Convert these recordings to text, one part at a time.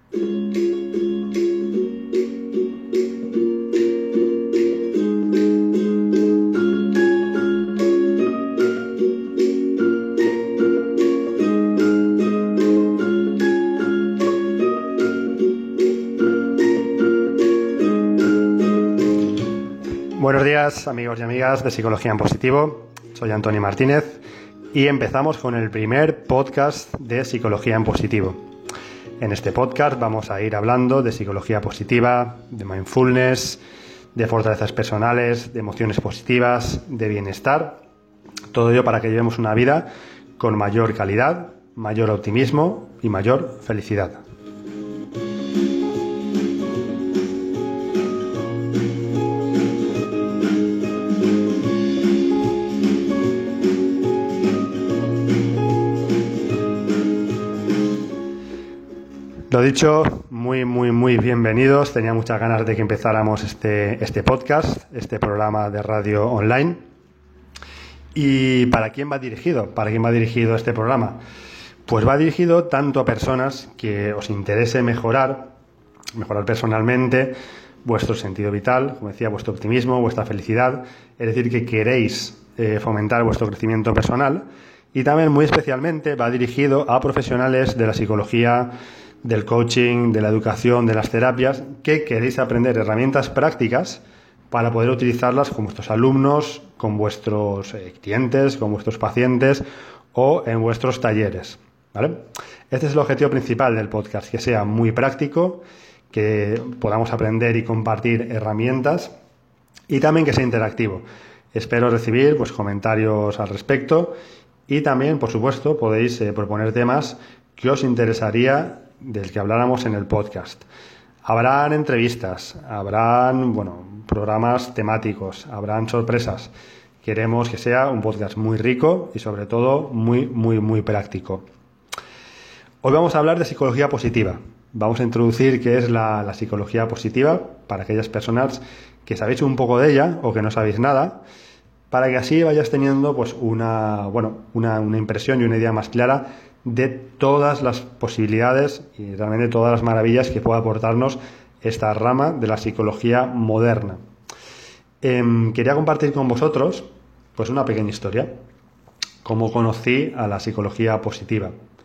Buenos días, amigos y amigas de Psicología en Positivo. Soy Antonio Martínez y empezamos con el primer podcast de Psicología en Positivo. En este podcast vamos a ir hablando de psicología positiva, de mindfulness, de fortalezas personales, de emociones positivas, de bienestar. Todo ello para que llevemos una vida con mayor calidad, mayor optimismo y mayor felicidad. Lo dicho, muy bienvenidos. Tenía muchas ganas de que empezáramos este podcast, este programa de radio online. ¿Y para quién va dirigido? ¿Para quién va dirigido este programa? Pues va dirigido tanto a personas que os interese mejorar personalmente vuestro sentido vital, como decía, vuestro optimismo, vuestra felicidad, es decir, que queréis fomentar vuestro crecimiento personal, y también muy especialmente va dirigido a profesionales de la psicología, del coaching, de la educación, de las terapias, que queréis aprender herramientas prácticas para poder utilizarlas con vuestros alumnos, con vuestros clientes, con vuestros pacientes o en vuestros talleres, ¿vale? Este es el objetivo principal del podcast, que sea muy práctico, que podamos aprender y compartir herramientas y también que sea interactivo. Espero recibir comentarios al respecto y también, por supuesto, podéis proponer temas que os interesaría del que habláramos en el podcast. Habrán entrevistas, habrán programas temáticos, habrán sorpresas. Queremos que sea un podcast muy rico y sobre todo muy práctico. Hoy vamos a hablar de psicología positiva. Vamos a introducir qué es la psicología positiva para aquellas personas que sabéis un poco de ella o que no sabéis nada, para que así vayas teniendo una impresión y una idea más clara de todas las posibilidades y realmente todas las maravillas que puede aportarnos esta rama de la psicología moderna. Quería compartir con vosotros una pequeña historia, cómo conocí a la psicología positiva.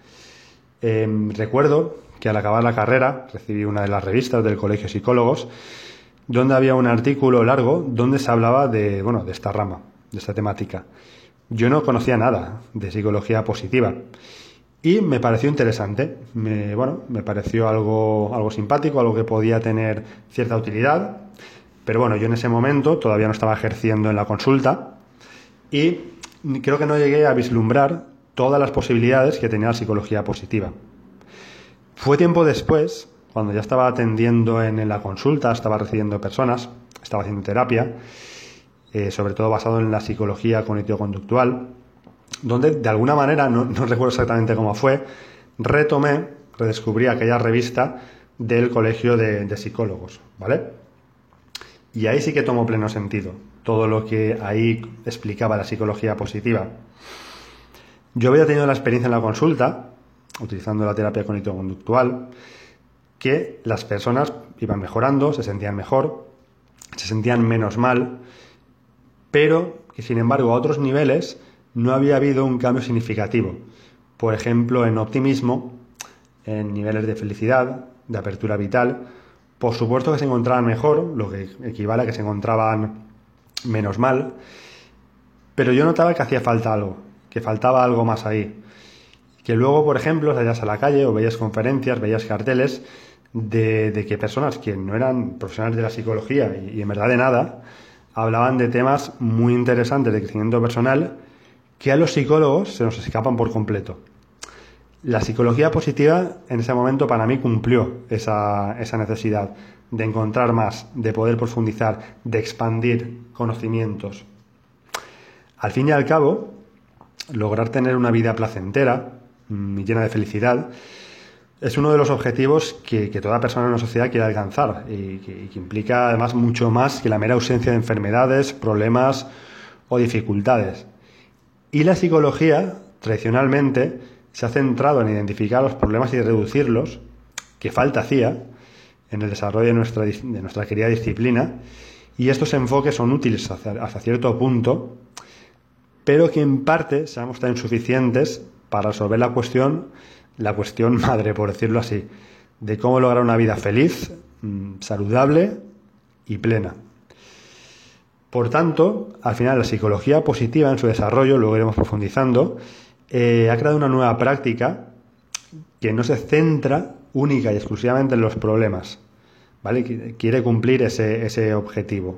Recuerdo que al acabar la carrera recibí una de las revistas del Colegio de Psicólogos, donde había un artículo largo donde se hablaba de esta rama, de esta temática. Yo no conocía nada de psicología positiva y me pareció interesante, me pareció algo simpático, algo que podía tener cierta utilidad, pero yo en ese momento todavía no estaba ejerciendo en la consulta y creo que no llegué a vislumbrar todas las posibilidades que tenía la psicología positiva. Fue tiempo después, cuando ya estaba atendiendo en la consulta, estaba recibiendo personas, estaba haciendo terapia, sobre todo basado en la psicología cognitivo-conductual, donde de alguna manera, no recuerdo exactamente cómo fue, redescubrí aquella revista del Colegio de Psicólogos, ¿vale? Y ahí sí que tomó pleno sentido todo lo que ahí explicaba la psicología positiva. Yo había tenido la experiencia en la consulta, utilizando la terapia cognitivo-conductual, que las personas iban mejorando, se sentían mejor, se sentían menos mal, pero que sin embargo a otros niveles no había habido un cambio significativo. Por ejemplo, en optimismo, en niveles de felicidad, de apertura vital, por supuesto que se encontraban mejor, lo que equivale a que se encontraban menos mal, pero yo notaba que hacía falta algo, que faltaba algo más ahí. Que luego, por ejemplo, salías a la calle o veías conferencias, veías carteles de que personas que no eran profesionales de la psicología y en verdad de nada, hablaban de temas muy interesantes de crecimiento personal que a los psicólogos se nos escapan por completo. La psicología positiva en ese momento para mí cumplió esa necesidad de encontrar más, de poder profundizar, de expandir conocimientos. Al fin y al cabo, lograr tener una vida placentera y llena de felicidad es uno de los objetivos que toda persona en una sociedad quiere alcanzar y que implica además mucho más que la mera ausencia de enfermedades, problemas o dificultades. Y la psicología, tradicionalmente, se ha centrado en identificar los problemas y reducirlos que falta hacía en el desarrollo de nuestra querida disciplina, y estos enfoques son útiles hasta cierto punto, pero que en parte se han mostrado insuficientes para resolver la cuestión madre, por decirlo así, de cómo lograr una vida feliz, saludable y plena. Por tanto, al final la psicología positiva en su desarrollo, luego iremos profundizando, ha creado una nueva práctica que no se centra única y exclusivamente en los problemas, ¿vale? Quiere cumplir ese objetivo.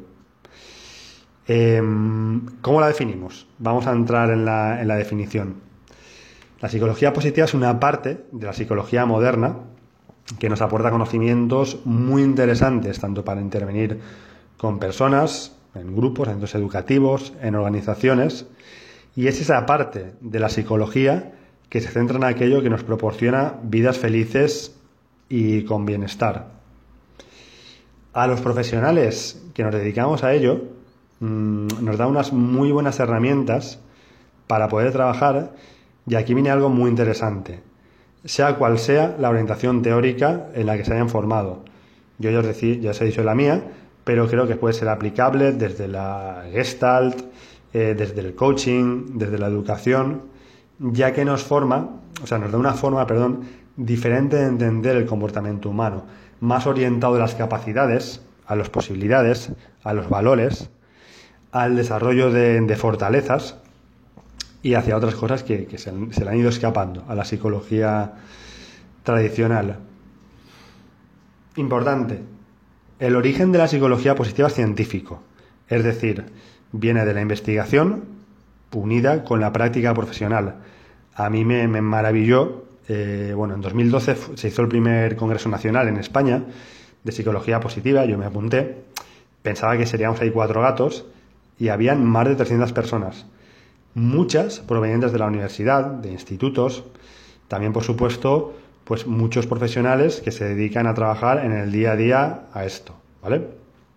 ¿Cómo la definimos? Vamos a entrar en la definición. La psicología positiva es una parte de la psicología moderna que nos aporta conocimientos muy interesantes, tanto para intervenir con personas, en grupos, en centros educativos, en organizaciones, y es esa parte de la psicología que se centra en aquello que nos proporciona vidas felices y con bienestar. A los profesionales que nos dedicamos a ello, nos da unas muy buenas herramientas para poder trabajar, y aquí viene algo muy interesante. Sea cual sea la orientación teórica en la que se hayan formado. Yo ya os he dicho la mía, pero creo que puede ser aplicable desde la Gestalt, desde el coaching, desde la educación, ya que nos da una forma, diferente de entender el comportamiento humano, más orientado a las capacidades, a las posibilidades, a los valores, al desarrollo de fortalezas y hacia otras cosas que se le han ido escapando a la psicología tradicional. Importante, el origen de la psicología positiva es científico, es decir, viene de la investigación unida con la práctica profesional. A mí me maravilló, en 2012 se hizo el primer Congreso Nacional en España de Psicología Positiva, yo me apunté, pensaba que seríamos ahí 4 gatos y habían más de 300 personas, muchas provenientes de la universidad, de institutos, también por supuesto pues muchos profesionales que se dedican a trabajar en el día a día a esto, ¿vale?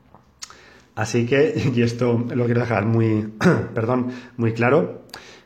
Así que, y esto lo quiero dejar muy claro,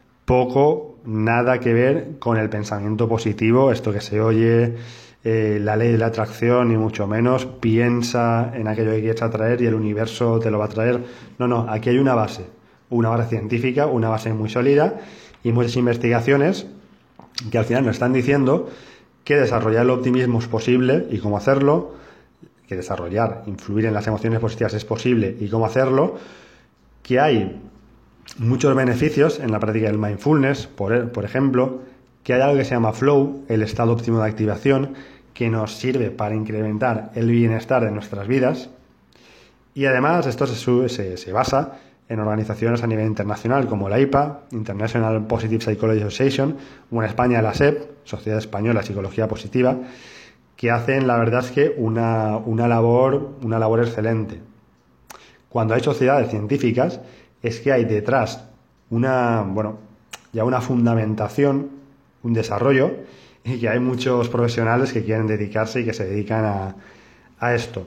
nada que ver con el pensamiento positivo, esto que se oye, la ley de la atracción, ni mucho menos, piensa en aquello que quieres atraer y el universo te lo va a traer. No, aquí hay una base científica, una base muy sólida y muchas investigaciones que al final nos están diciendo que desarrollar el optimismo es posible y cómo hacerlo, que influir en las emociones positivas es posible y cómo hacerlo, que hay muchos beneficios en la práctica del mindfulness, por ejemplo, que hay algo que se llama flow, el estado óptimo de activación, que nos sirve para incrementar el bienestar de nuestras vidas, y además esto se basa en organizaciones a nivel internacional como la IPA, International Positive Psychology Association, o en España la SEP, Sociedad Española de Psicología Positiva, que hacen, la verdad es que una labor excelente. Cuando hay sociedades científicas, es que hay detrás una fundamentación, un desarrollo, y que hay muchos profesionales que quieren dedicarse y que se dedican a esto.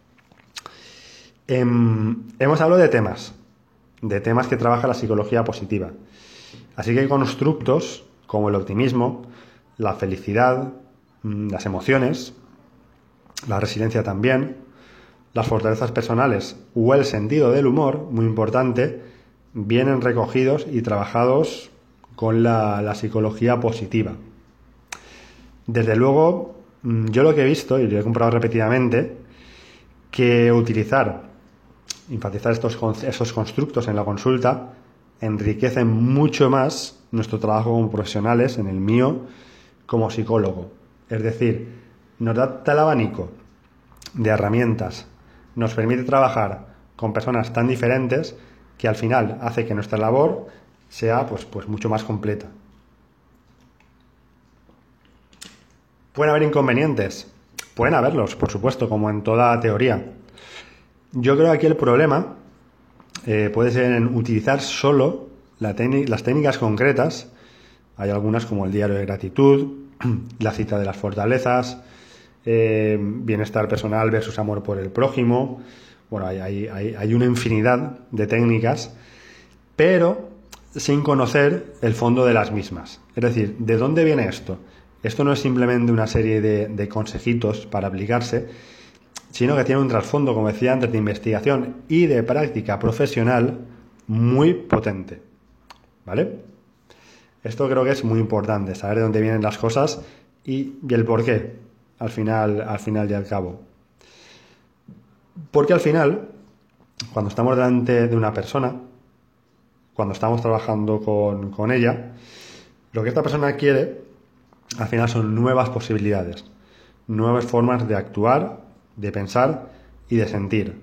Hemos hablado de temas que trabaja la psicología positiva. Así que hay constructos como el optimismo, la felicidad, las emociones, la resiliencia también, las fortalezas personales o el sentido del humor, muy importante, vienen recogidos y trabajados con la psicología positiva. Desde luego, yo lo que he visto, y lo he comprobado repetidamente, que enfatizar estos constructos en la consulta enriquecen mucho más nuestro trabajo como profesionales, en el mío, como psicólogo. Es decir, nos da tal abanico de herramientas, nos permite trabajar con personas tan diferentes que al final hace que nuestra labor sea pues mucho más completa. ¿Pueden haber inconvenientes? Pueden haberlos, por supuesto, como en toda teoría. Yo creo que aquí el problema puede ser en utilizar solo las técnicas concretas. Hay algunas como el diario de gratitud, la cita de las fortalezas, bienestar personal versus amor por el prójimo. Bueno, hay una infinidad de técnicas, pero sin conocer el fondo de las mismas. Es decir, ¿de dónde viene esto? Esto no es simplemente una serie de consejitos para aplicarse, sino que tiene un trasfondo, como decía antes, de investigación y de práctica profesional muy potente, ¿vale? Esto creo que es muy importante, saber de dónde vienen las cosas y el por qué, al final y al cabo. Porque al final, cuando estamos delante de una persona, cuando estamos trabajando con ella, lo que esta persona quiere, al final, son nuevas posibilidades, nuevas formas de actuar, de pensar y de sentir.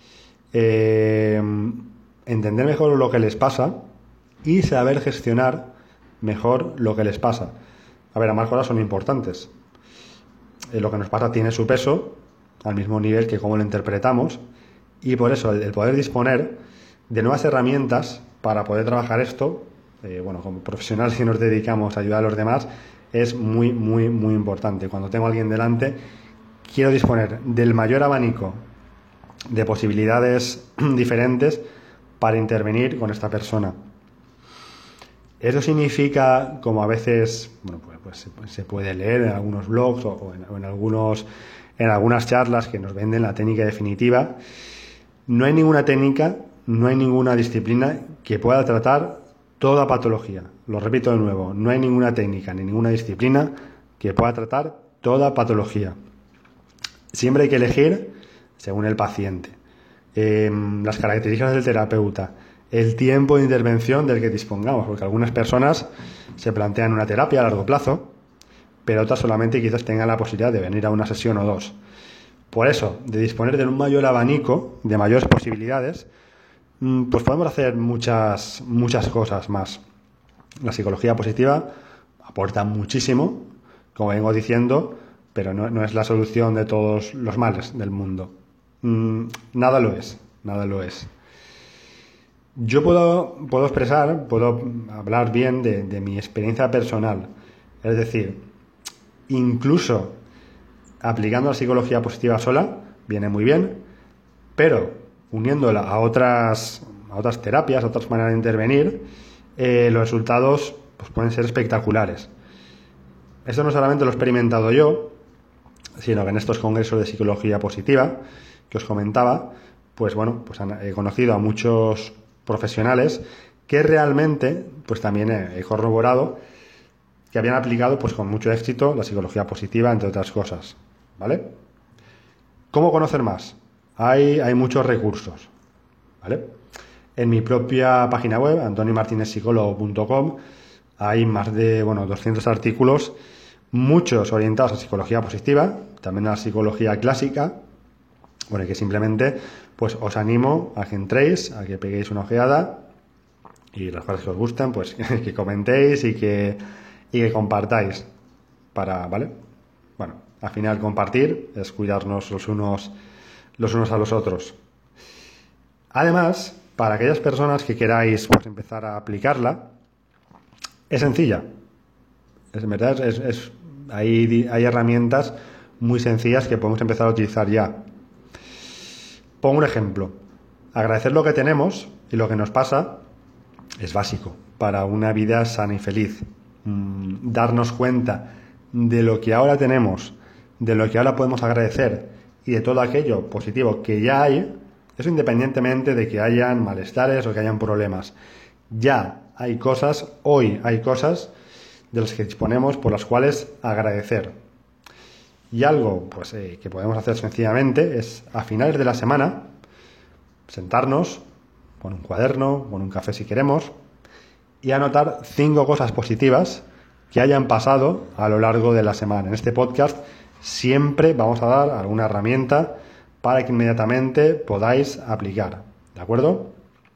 Entender mejor lo que les pasa y saber gestionar mejor lo que les pasa. A ver, ambas cosas son importantes. Lo que nos pasa tiene su peso, al mismo nivel que cómo lo interpretamos, y por eso el poder disponer de nuevas herramientas para poder trabajar esto, como profesionales que nos dedicamos a ayudar a los demás, es muy, muy, muy importante. Cuando tengo a alguien delante, quiero disponer del mayor abanico de posibilidades diferentes para intervenir con esta persona. Eso significa, como a veces pues se puede leer en algunos blogs o en algunas charlas que nos venden la técnica definitiva, no hay ninguna técnica, no hay ninguna disciplina que pueda tratar toda patología. Lo repito de nuevo, no hay ninguna técnica ni ninguna disciplina que pueda tratar toda patología. Siempre hay que elegir según el paciente, las características del terapeuta, el tiempo de intervención del que dispongamos, porque algunas personas se plantean una terapia a largo plazo, pero otras solamente quizás tengan la posibilidad de venir a una sesión o dos. Por eso, de disponer de un mayor abanico, de mayores posibilidades, pues podemos hacer muchas cosas más. La psicología positiva aporta muchísimo, como vengo diciendo, pero no es la solución de todos los males del mundo. Nada lo es. Yo puedo hablar bien de mi experiencia personal. Es decir, incluso aplicando la psicología positiva sola, viene muy bien, pero uniéndola a otras terapias, a otras maneras de intervenir, los resultados pues pueden ser espectaculares. Esto no solamente lo he experimentado yo, sino que en estos congresos de psicología positiva que os comentaba, he conocido a muchos profesionales que realmente pues también he corroborado que habían aplicado pues con mucho éxito la psicología positiva, entre otras cosas, ¿vale? ¿Cómo conocer más? Hay muchos recursos, ¿vale? En mi propia página web, antoniomartinezpsicólogo.com, hay más de 200 artículos, muchos orientados a psicología positiva, también a la psicología clásica, que simplemente pues os animo a que entréis, a que peguéis una ojeada y las cosas que os gustan, pues que comentéis y que compartáis ¿vale? Al final compartir es cuidarnos los unos a los otros. Además, para aquellas personas que queráis pues empezar a aplicarla, es sencilla. En verdad hay herramientas muy sencillas que podemos empezar a utilizar ya. Pongo un ejemplo. Agradecer lo que tenemos y lo que nos pasa es básico para una vida sana y feliz. Darnos cuenta de lo que ahora tenemos, de lo que ahora podemos agradecer y de todo aquello positivo que ya hay, eso independientemente de que hayan malestares o que hayan problemas. Ya hay cosas, hoy hay cosas de las que disponemos por las cuales agradecer. Y algo que podemos hacer sencillamente es a finales de la semana sentarnos con un cuaderno, con un café si queremos, y anotar 5 cosas positivas que hayan pasado a lo largo de la semana. En este podcast siempre vamos a dar alguna herramienta para que inmediatamente podáis aplicar, ¿de acuerdo?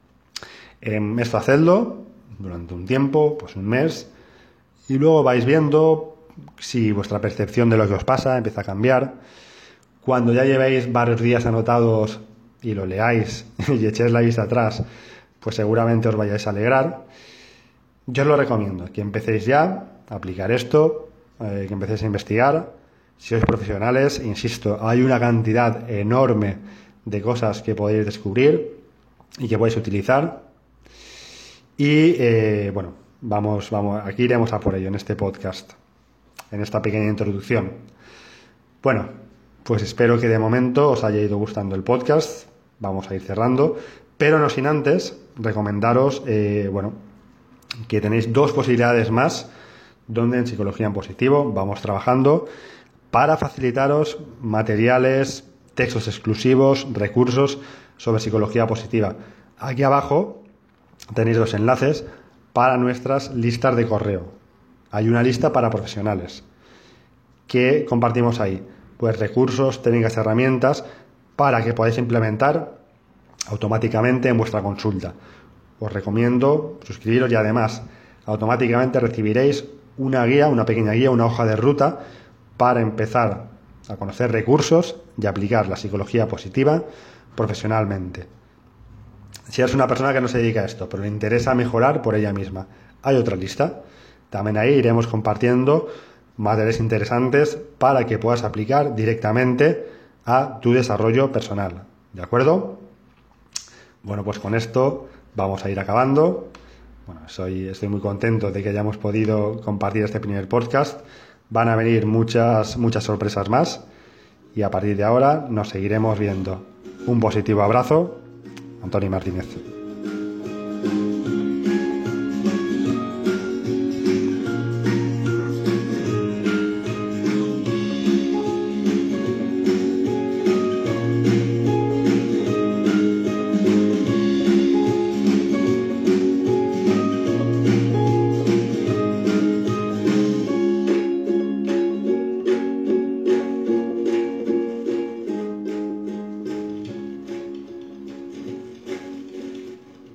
Esto hacedlo durante un tiempo, pues un mes, y luego vais viendo si vuestra percepción de lo que os pasa empieza a cambiar. Cuando ya llevéis varios días anotados y lo leáis y echéis la vista atrás, pues seguramente os vayáis a alegrar. Yo os lo recomiendo, que empecéis ya a aplicar esto, que empecéis a investigar. Si sois profesionales, insisto, hay una cantidad enorme de cosas que podéis descubrir y que podéis utilizar. Y vamos, aquí iremos a por ello en este podcast. en esta pequeña introducción. Bueno, pues espero que de momento os haya ido gustando el podcast. Vamos a ir cerrando, pero no sin antes recomendaros, que tenéis 2 posibilidades más donde en Psicología en Positivo vamos trabajando para facilitaros materiales, textos exclusivos, recursos sobre psicología positiva. Aquí abajo tenéis los enlaces para nuestras listas de correo. Hay una lista para profesionales que compartimos ahí, pues recursos, técnicas, herramientas para que podáis implementar automáticamente en vuestra consulta. Os recomiendo suscribiros y además automáticamente recibiréis una guía, una pequeña guía, una hoja de ruta para empezar a conocer recursos y aplicar la psicología positiva profesionalmente. Si eres una persona que no se dedica a esto, pero le interesa mejorar por ella misma, hay otra lista. También ahí iremos compartiendo materiales interesantes para que puedas aplicar directamente a tu desarrollo personal. ¿De acuerdo? Bueno, pues con esto vamos a ir acabando. Bueno, estoy muy contento de que hayamos podido compartir este primer podcast. Van a venir muchas sorpresas más y a partir de ahora nos seguiremos viendo. Un positivo abrazo, Antoni Martínez.